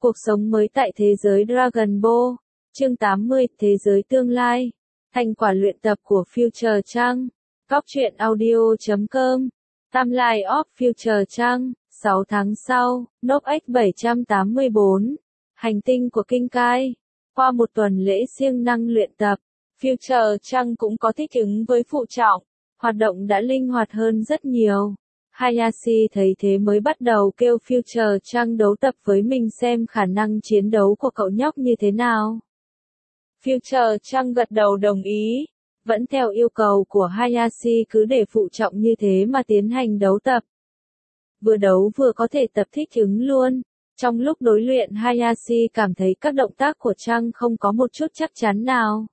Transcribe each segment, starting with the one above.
Cuộc sống mới tại thế giới Dragon Ball. Chương 80, Thế giới tương lai. Thành quả luyện tập của Future Trăng. Góc truyện audio.com. Timeline of Future Trăng. 6 tháng sau, Nốt X784. Hành tinh của Kinh Kai. Qua một tuần lễ siêng năng luyện tập, Future Trăng cũng có thích ứng với phụ trọng. Hoạt động đã linh hoạt hơn rất nhiều. Hayashi thấy thế mới bắt đầu kêu Future Trăng đấu tập với mình xem khả năng chiến đấu của cậu nhóc như thế nào. Future Trăng gật đầu đồng ý. Vẫn theo yêu cầu của Hayashi cứ để phụ trọng như thế mà tiến hành đấu tập. Vừa đấu vừa có thể tập thích ứng luôn. Trong lúc đối luyện Hayashi cảm thấy các động tác của Trăng không có một chút chắc chắn nào.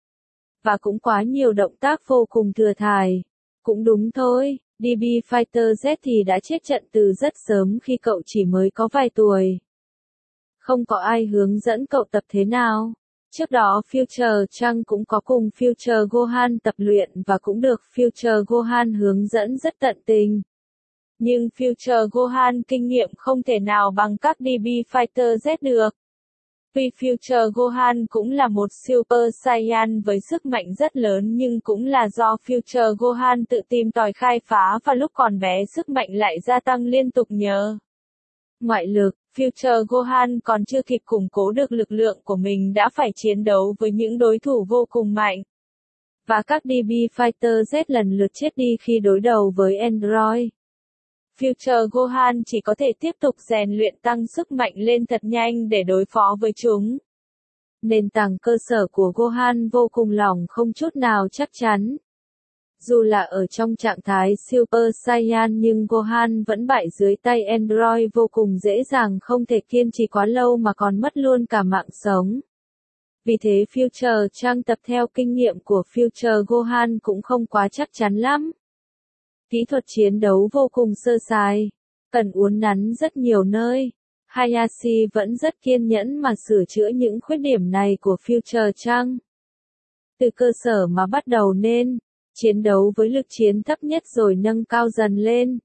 Và cũng quá nhiều động tác vô cùng thừa thãi. Cũng đúng thôi, DB Fighter Z thì đã chết trận từ rất sớm khi cậu chỉ mới có vài tuổi. Không có ai hướng dẫn cậu tập thế nào. Trước đó Future Trăng cũng có cùng Future Gohan tập luyện và cũng được Future Gohan hướng dẫn rất tận tình. Nhưng Future Gohan kinh nghiệm không thể nào bằng các DB Fighter Z được. Tuy Future Gohan cũng là một Super Saiyan với sức mạnh rất lớn nhưng cũng là do Future Gohan tự tìm tòi khai phá và lúc còn bé sức mạnh lại gia tăng liên tục nhờ ngoại lực. Future Gohan còn chưa kịp củng cố được lực lượng của mình đã phải chiến đấu với những đối thủ vô cùng mạnh. Và các DB Fighter Z lần lượt chết đi khi đối đầu với Android. Future Gohan chỉ có thể tiếp tục rèn luyện tăng sức mạnh lên thật nhanh để đối phó với chúng. Nền tảng cơ sở của Gohan vô cùng lỏng không chút nào chắc chắn. Dù là ở trong trạng thái Super Saiyan nhưng Gohan vẫn bại dưới tay Android vô cùng dễ dàng, không thể kiên trì quá lâu mà còn mất luôn cả mạng sống. Vì thế Future Trăng tập theo kinh nghiệm của Future Gohan cũng không quá chắc chắn lắm. Kỹ thuật chiến đấu vô cùng sơ sài, cần uốn nắn rất nhiều nơi. Hayashi vẫn rất kiên nhẫn mà sửa chữa những khuyết điểm này của Future Trăng. Từ cơ sở mà bắt đầu nên chiến đấu với lực chiến thấp nhất rồi nâng cao dần lên.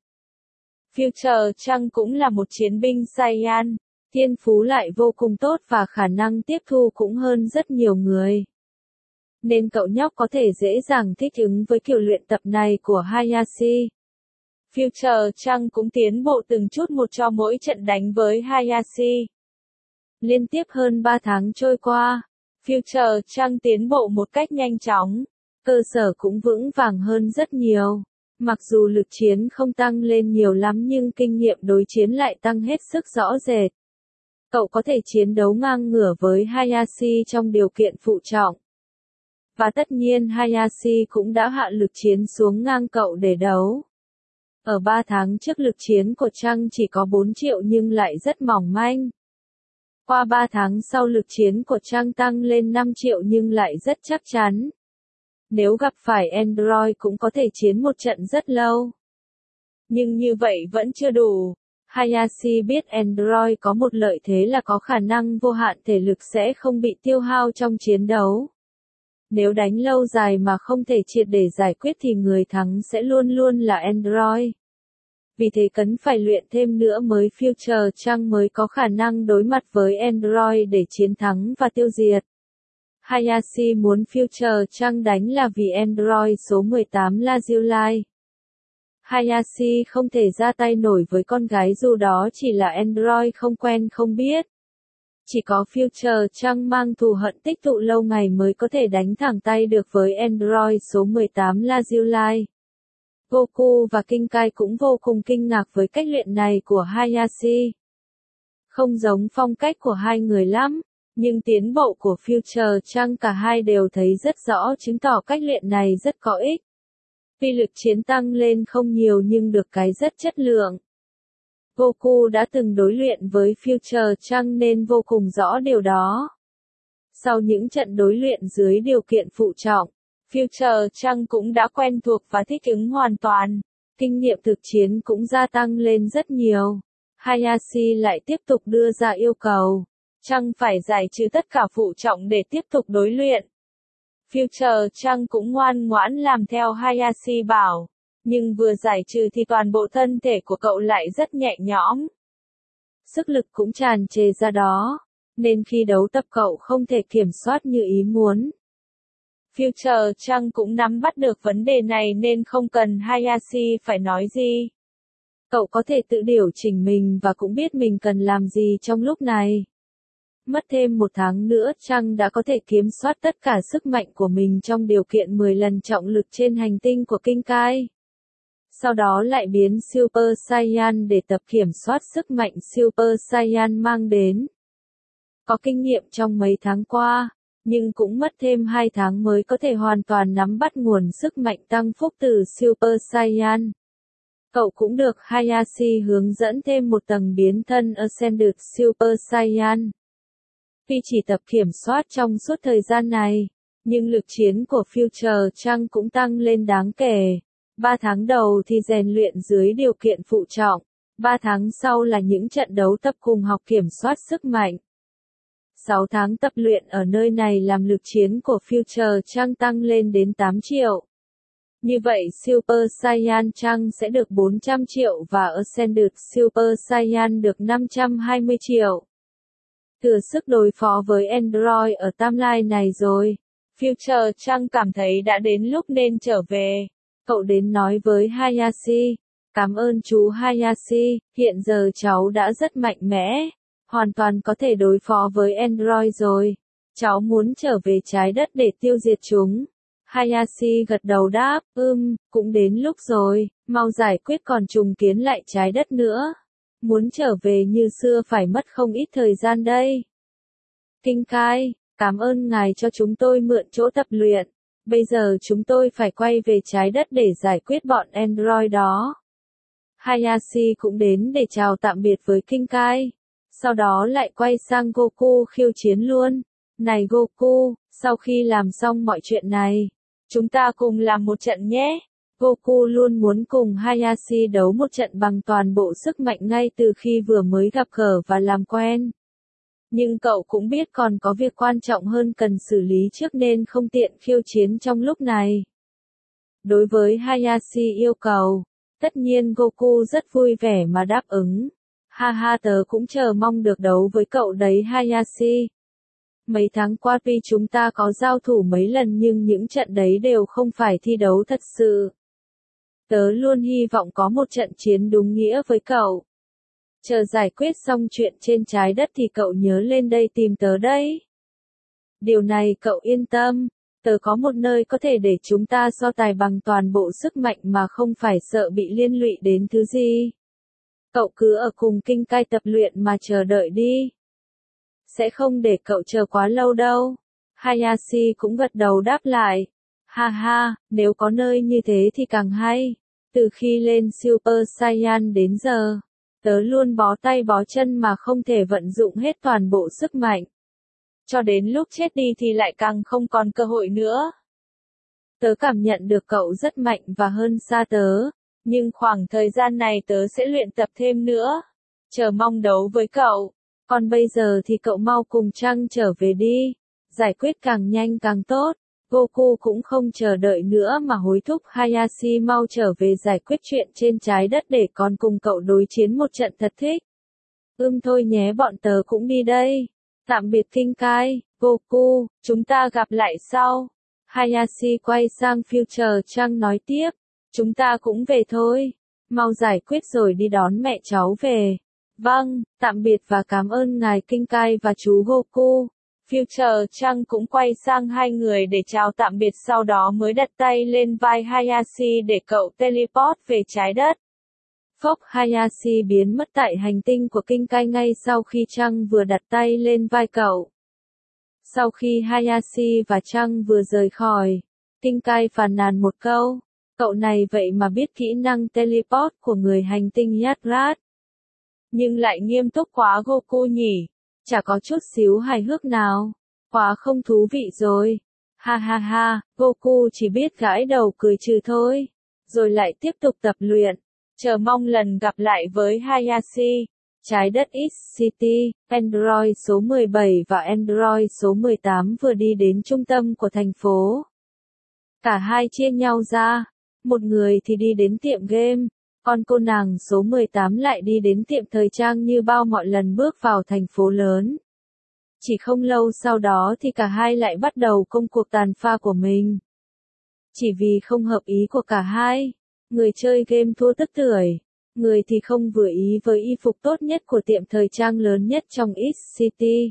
Future Trăng cũng là một chiến binh Saiyan, thiên phú lại vô cùng tốt và khả năng tiếp thu cũng hơn rất nhiều người. Nên cậu nhóc có thể dễ dàng thích ứng với kiểu luyện tập này của Hayashi. Future Trăng cũng tiến bộ từng chút một cho mỗi trận đánh với Hayashi. Liên tiếp hơn 3 tháng trôi qua, Future Trăng tiến bộ một cách nhanh chóng. Cơ sở cũng vững vàng hơn rất nhiều. Mặc dù lực chiến không tăng lên nhiều lắm nhưng kinh nghiệm đối chiến lại tăng hết sức rõ rệt. Cậu có thể chiến đấu ngang ngửa với Hayashi trong điều kiện phụ trọng. Và tất nhiên Hayashi cũng đã hạ lực chiến xuống ngang cậu để đấu. Ở 3 tháng trước lực chiến của Trăng chỉ có 4 triệu nhưng lại rất mỏng manh. Qua 3 tháng sau lực chiến của Trăng tăng lên 5 triệu nhưng lại rất chắc chắn. Nếu gặp phải Android cũng có thể chiến một trận rất lâu. Nhưng như vậy vẫn chưa đủ. Hayashi biết Android có một lợi thế là có khả năng vô hạn thể lực sẽ không bị tiêu hao trong chiến đấu. Nếu đánh lâu dài mà không thể triệt để giải quyết thì người thắng sẽ luôn luôn là Android. Vì thế cần phải luyện thêm nữa mới Future Trăng mới có khả năng đối mặt với Android để chiến thắng và tiêu diệt. Hayashi muốn Future Trăng đánh là vì Android số 18 là July. Hayashi không thể ra tay nổi với con gái dù đó chỉ là Android không quen không biết. Chỉ có Future Trăng mang thù hận tích tụ lâu ngày mới có thể đánh thẳng tay được với Android số 18 là July. Goku và King Kai cũng vô cùng kinh ngạc với cách luyện này của Hayashi. Không giống phong cách của hai người lắm. Nhưng tiến bộ của Future Trăng cả hai đều thấy rất rõ chứng tỏ cách luyện này rất có ích. Tuy lực chiến tăng lên không nhiều nhưng được cái rất chất lượng. Goku đã từng đối luyện với Future Trăng nên vô cùng rõ điều đó. Sau những trận đối luyện dưới điều kiện phụ trọng, Future Trăng cũng đã quen thuộc và thích ứng hoàn toàn. Kinh nghiệm thực chiến cũng gia tăng lên rất nhiều. Hayashi lại tiếp tục đưa ra yêu cầu. Trăng phải giải trừ tất cả phụ trọng để tiếp tục đối luyện. Future Trăng cũng ngoan ngoãn làm theo Hayashi bảo. Nhưng vừa giải trừ thì toàn bộ thân thể của cậu lại rất nhẹ nhõm. sức lực cũng tràn trề ra đó, nên khi đấu tập cậu không thể kiểm soát như ý muốn. Future Trăng cũng nắm bắt được vấn đề này nên không cần Hayashi phải nói gì. Cậu có thể tự điều chỉnh mình và cũng biết mình cần làm gì trong lúc này. Mất thêm 1 tháng nữa Trăng đã có thể kiểm soát tất cả sức mạnh của mình trong điều kiện 10 lần trọng lực trên hành tinh của Kinkai. Sau đó lại biến Super Saiyan để tập kiểm soát sức mạnh Super Saiyan mang đến. Có kinh nghiệm trong mấy tháng qua, nhưng cũng mất thêm 2 tháng mới có thể hoàn toàn nắm bắt nguồn sức mạnh tăng phúc từ Super Saiyan. Cậu cũng được Hayashi hướng dẫn thêm một tầng biến thân Ascended Super Saiyan. Tuy chỉ tập kiểm soát trong suốt thời gian này, nhưng lực chiến của Future Trăng cũng tăng lên đáng kể. 3 tháng đầu thì rèn luyện dưới điều kiện phụ trọng, 3 tháng sau là những trận đấu tập cùng học kiểm soát sức mạnh. 6 tháng tập luyện ở nơi này làm lực chiến của Future Trăng tăng lên đến 8 triệu. Như vậy Super Saiyan Trăng sẽ được 400 triệu và Ascended Super Saiyan được 520 triệu. Thừa sức đối phó với Android ở timeline này rồi. Future Trăng cảm thấy đã đến lúc nên trở về. Cậu đến nói với Hayashi, cảm ơn chú Hayashi, hiện giờ cháu đã rất mạnh mẽ, hoàn toàn có thể đối phó với Android rồi. Cháu muốn trở về trái đất để tiêu diệt chúng. Hayashi gật đầu đáp, cũng đến lúc rồi, mau giải quyết còn trùng kiến lại trái đất nữa. Muốn trở về như xưa phải mất không ít thời gian đây. Kinkai, cảm ơn ngài cho chúng tôi mượn chỗ tập luyện. Bây giờ chúng tôi phải quay về trái đất để giải quyết bọn Android đó. Hayashi cũng đến để chào tạm biệt với Kinkai. Sau đó lại quay sang Goku khiêu chiến luôn. Này Goku, sau khi làm xong mọi chuyện này, chúng ta cùng làm một trận nhé. Goku luôn muốn cùng Hayashi đấu một trận bằng toàn bộ sức mạnh ngay từ khi vừa mới gặp gỡ và làm quen. Nhưng cậu cũng biết còn có việc quan trọng hơn cần xử lý trước nên không tiện khiêu chiến trong lúc này. Đối với Hayashi yêu cầu, tất nhiên Goku rất vui vẻ mà đáp ứng. Ha ha, tớ cũng chờ mong được đấu với cậu đấy Hayashi. Mấy tháng qua tuy chúng ta có giao thủ mấy lần nhưng những trận đấy đều không phải thi đấu thật sự. Tớ luôn hy vọng có một trận chiến đúng nghĩa với cậu. Chờ giải quyết xong chuyện trên trái đất thì cậu nhớ lên đây tìm tớ đấy. Điều này cậu yên tâm, tớ có một nơi có thể để chúng ta so tài bằng toàn bộ sức mạnh mà không phải sợ bị liên lụy đến thứ gì. Cậu cứ ở cùng Kinkai tập luyện mà chờ đợi đi. Sẽ không để cậu chờ quá lâu đâu. Hayashi cũng gật đầu đáp lại. Ha ha, nếu có nơi như thế thì càng hay. Từ khi lên Super Saiyan đến giờ, tớ luôn bó tay bó chân mà không thể vận dụng hết toàn bộ sức mạnh. Cho đến lúc chết đi thì lại càng không còn cơ hội nữa. Tớ cảm nhận được cậu rất mạnh và hơn xa tớ, nhưng khoảng thời gian này tớ sẽ luyện tập thêm nữa. Chờ mong đấu với cậu. Còn bây giờ thì cậu mau cùng Trăng trở về đi. Giải quyết càng nhanh càng tốt. Goku cũng không chờ đợi nữa mà hối thúc Hayashi mau trở về giải quyết chuyện trên trái đất để còn cùng cậu đối chiến một trận thật thích. Thôi nhé, bọn tớ cũng đi đây. Tạm biệt Kinkai, Goku, chúng ta gặp lại sau. Hayashi quay sang Future Trăng nói tiếp, chúng ta cũng về thôi. Mau giải quyết rồi đi đón mẹ cháu về. Vâng, tạm biệt và cảm ơn ngài Kinkai và chú Goku. Future Trăng cũng quay sang hai người để chào tạm biệt sau đó mới đặt tay lên vai Hayashi để cậu teleport về trái đất. Phốc, Hayashi biến mất tại hành tinh của Kinkai ngay sau khi Trăng vừa đặt tay lên vai cậu. Sau khi Hayashi và Trăng vừa rời khỏi, Kinkai phàn nàn một câu, cậu này vậy mà biết kỹ năng teleport của người hành tinh Yatrat. Nhưng lại nghiêm túc quá Goku nhỉ, chả có chút xíu hài hước nào, quá không thú vị rồi. Ha ha ha, Goku chỉ biết gãi đầu cười trừ thôi, rồi lại tiếp tục tập luyện. Chờ mong lần gặp lại với Hayashi. Trái đất X City, Android số 17 và Android số 18 vừa đi đến trung tâm của thành phố. Cả hai chia nhau ra, một người thì đi đến tiệm game, Con cô nàng số 18 lại đi đến tiệm thời trang như bao mọi lần bước vào thành phố lớn. Chỉ không lâu sau đó thì cả hai lại bắt đầu công cuộc tàn pha của mình. Chỉ vì không hợp ý của cả hai, người chơi game thua tức tưởi, người thì không vừa ý với y phục tốt nhất của tiệm thời trang lớn nhất trong X City.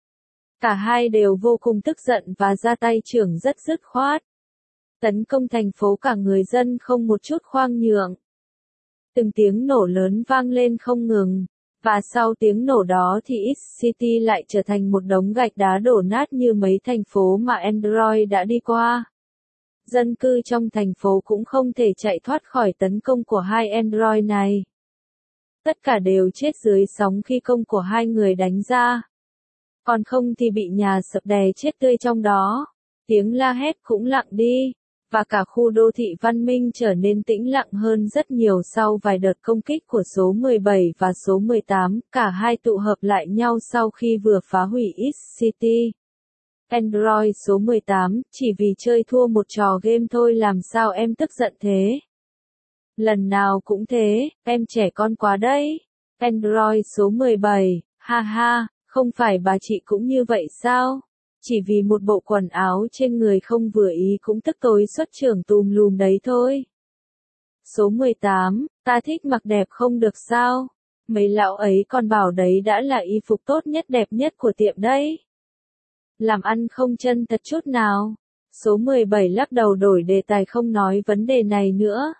Cả hai đều vô cùng tức giận và ra tay trưởng rất dứt khoát. Tấn công thành phố cả người dân không một chút khoan nhượng. Từng tiếng nổ lớn vang lên không ngừng, và sau tiếng nổ đó thì X City lại trở thành một đống gạch đá đổ nát như mấy thành phố mà Android đã đi qua. Dân cư trong thành phố cũng không thể chạy thoát khỏi tấn công của hai Android này. Tất cả đều chết dưới sóng khi công của hai người đánh ra. Còn không thì bị nhà sập đè chết tươi trong đó. Tiếng la hét cũng lặng đi, và cả khu đô thị văn minh trở nên tĩnh lặng hơn rất nhiều sau vài đợt công kích của số 17 và số 18, cả hai tụ hợp lại nhau sau khi vừa phá hủy X City. Android số 18, chỉ vì chơi thua một trò game thôi làm sao em tức giận thế? Lần nào cũng thế, em trẻ con quá đấy. Android số 17, ha ha, không phải bà chị cũng như vậy sao? Chỉ vì một bộ quần áo trên người không vừa ý cũng tức tối xuất trưởng tùm lùm đấy thôi. Số 18, ta thích mặc đẹp không được sao? Mấy lão ấy còn bảo đấy đã là y phục tốt nhất đẹp nhất của tiệm đấy. Làm ăn không chân thật chút nào. Số 17 lắc đầu đổi đề tài không nói vấn đề này nữa.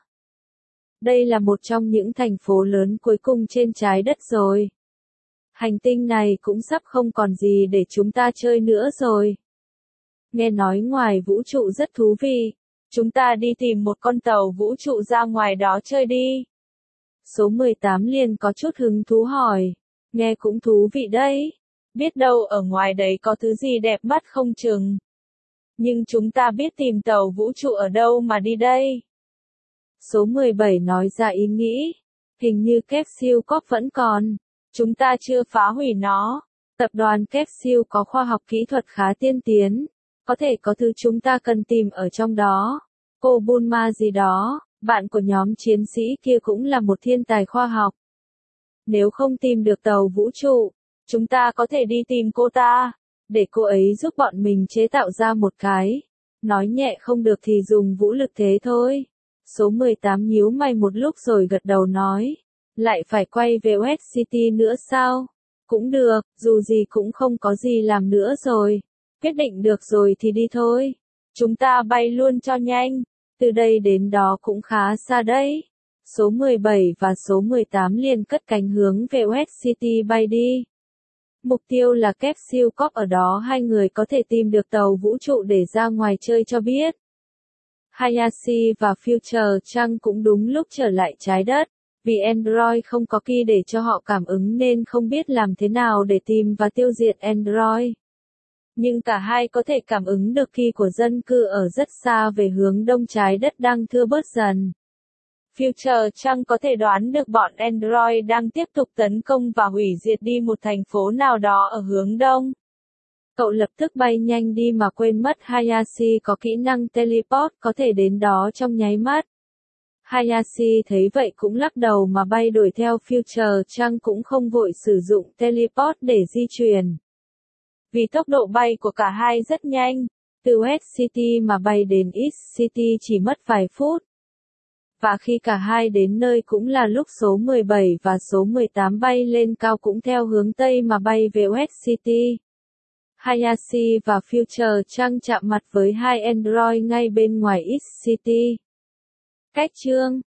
Đây là một trong những thành phố lớn cuối cùng trên trái đất rồi. Hành tinh này cũng sắp không còn gì để chúng ta chơi nữa rồi. Nghe nói ngoài vũ trụ rất thú vị. Chúng ta đi tìm một con tàu vũ trụ ra ngoài đó chơi đi. Số 18 liền có chút hứng thú hỏi. Nghe cũng thú vị đấy. Biết đâu ở ngoài đấy có thứ gì đẹp mắt không chừng. Nhưng chúng ta biết tìm tàu vũ trụ ở đâu mà đi đây. Số 17 nói ra ý nghĩ. Hình như Capsule Corp vẫn còn. Chúng ta chưa phá hủy nó. Tập đoàn Capsule có khoa học kỹ thuật khá tiên tiến. Có thể có thứ chúng ta cần tìm ở trong đó. Cô Bulma gì đó, bạn của nhóm chiến sĩ kia cũng là một thiên tài khoa học. Nếu không tìm được tàu vũ trụ, chúng ta có thể đi tìm cô ta, để cô ấy giúp bọn mình chế tạo ra một cái. Nói nhẹ không được thì dùng vũ lực thế thôi. Số 18 nhíu mày một lúc rồi gật đầu nói. Lại phải quay về West City nữa sao? Cũng được, dù gì cũng không có gì làm nữa rồi. Quyết định được rồi thì đi thôi. Chúng ta bay luôn cho nhanh. Từ đây đến đó cũng khá xa đấy. Số 17 và số 18 liền cất cánh hướng về West City bay đi. Mục tiêu là Capsule Corp, ở đó hai người có thể tìm được tàu vũ trụ để ra ngoài chơi cho biết. Hayashi và Future Chang cũng đúng lúc trở lại trái đất. Vì Android không có key để cho họ cảm ứng nên không biết làm thế nào để tìm và tiêu diệt Android. Nhưng cả hai có thể cảm ứng được key của dân cư ở rất xa về hướng đông trái đất đang thưa bớt dần. Future Chang có thể đoán được bọn Android đang tiếp tục tấn công và hủy diệt đi một thành phố nào đó ở hướng đông. Cậu lập tức bay nhanh đi mà quên mất Hayashi có kỹ năng teleport có thể đến đó trong nháy mắt. Hayashi thấy vậy cũng lắc đầu mà bay đuổi theo Future Chang cũng không vội sử dụng teleport để di chuyển. Vì tốc độ bay của cả hai rất nhanh, từ West City mà bay đến East City chỉ mất vài phút. Và khi cả hai đến nơi cũng là lúc số 17 và số 18 bay lên cao cũng theo hướng Tây mà bay về West City. Hayashi và Future Chang chạm mặt với hai Android ngay bên ngoài East City. Cách chương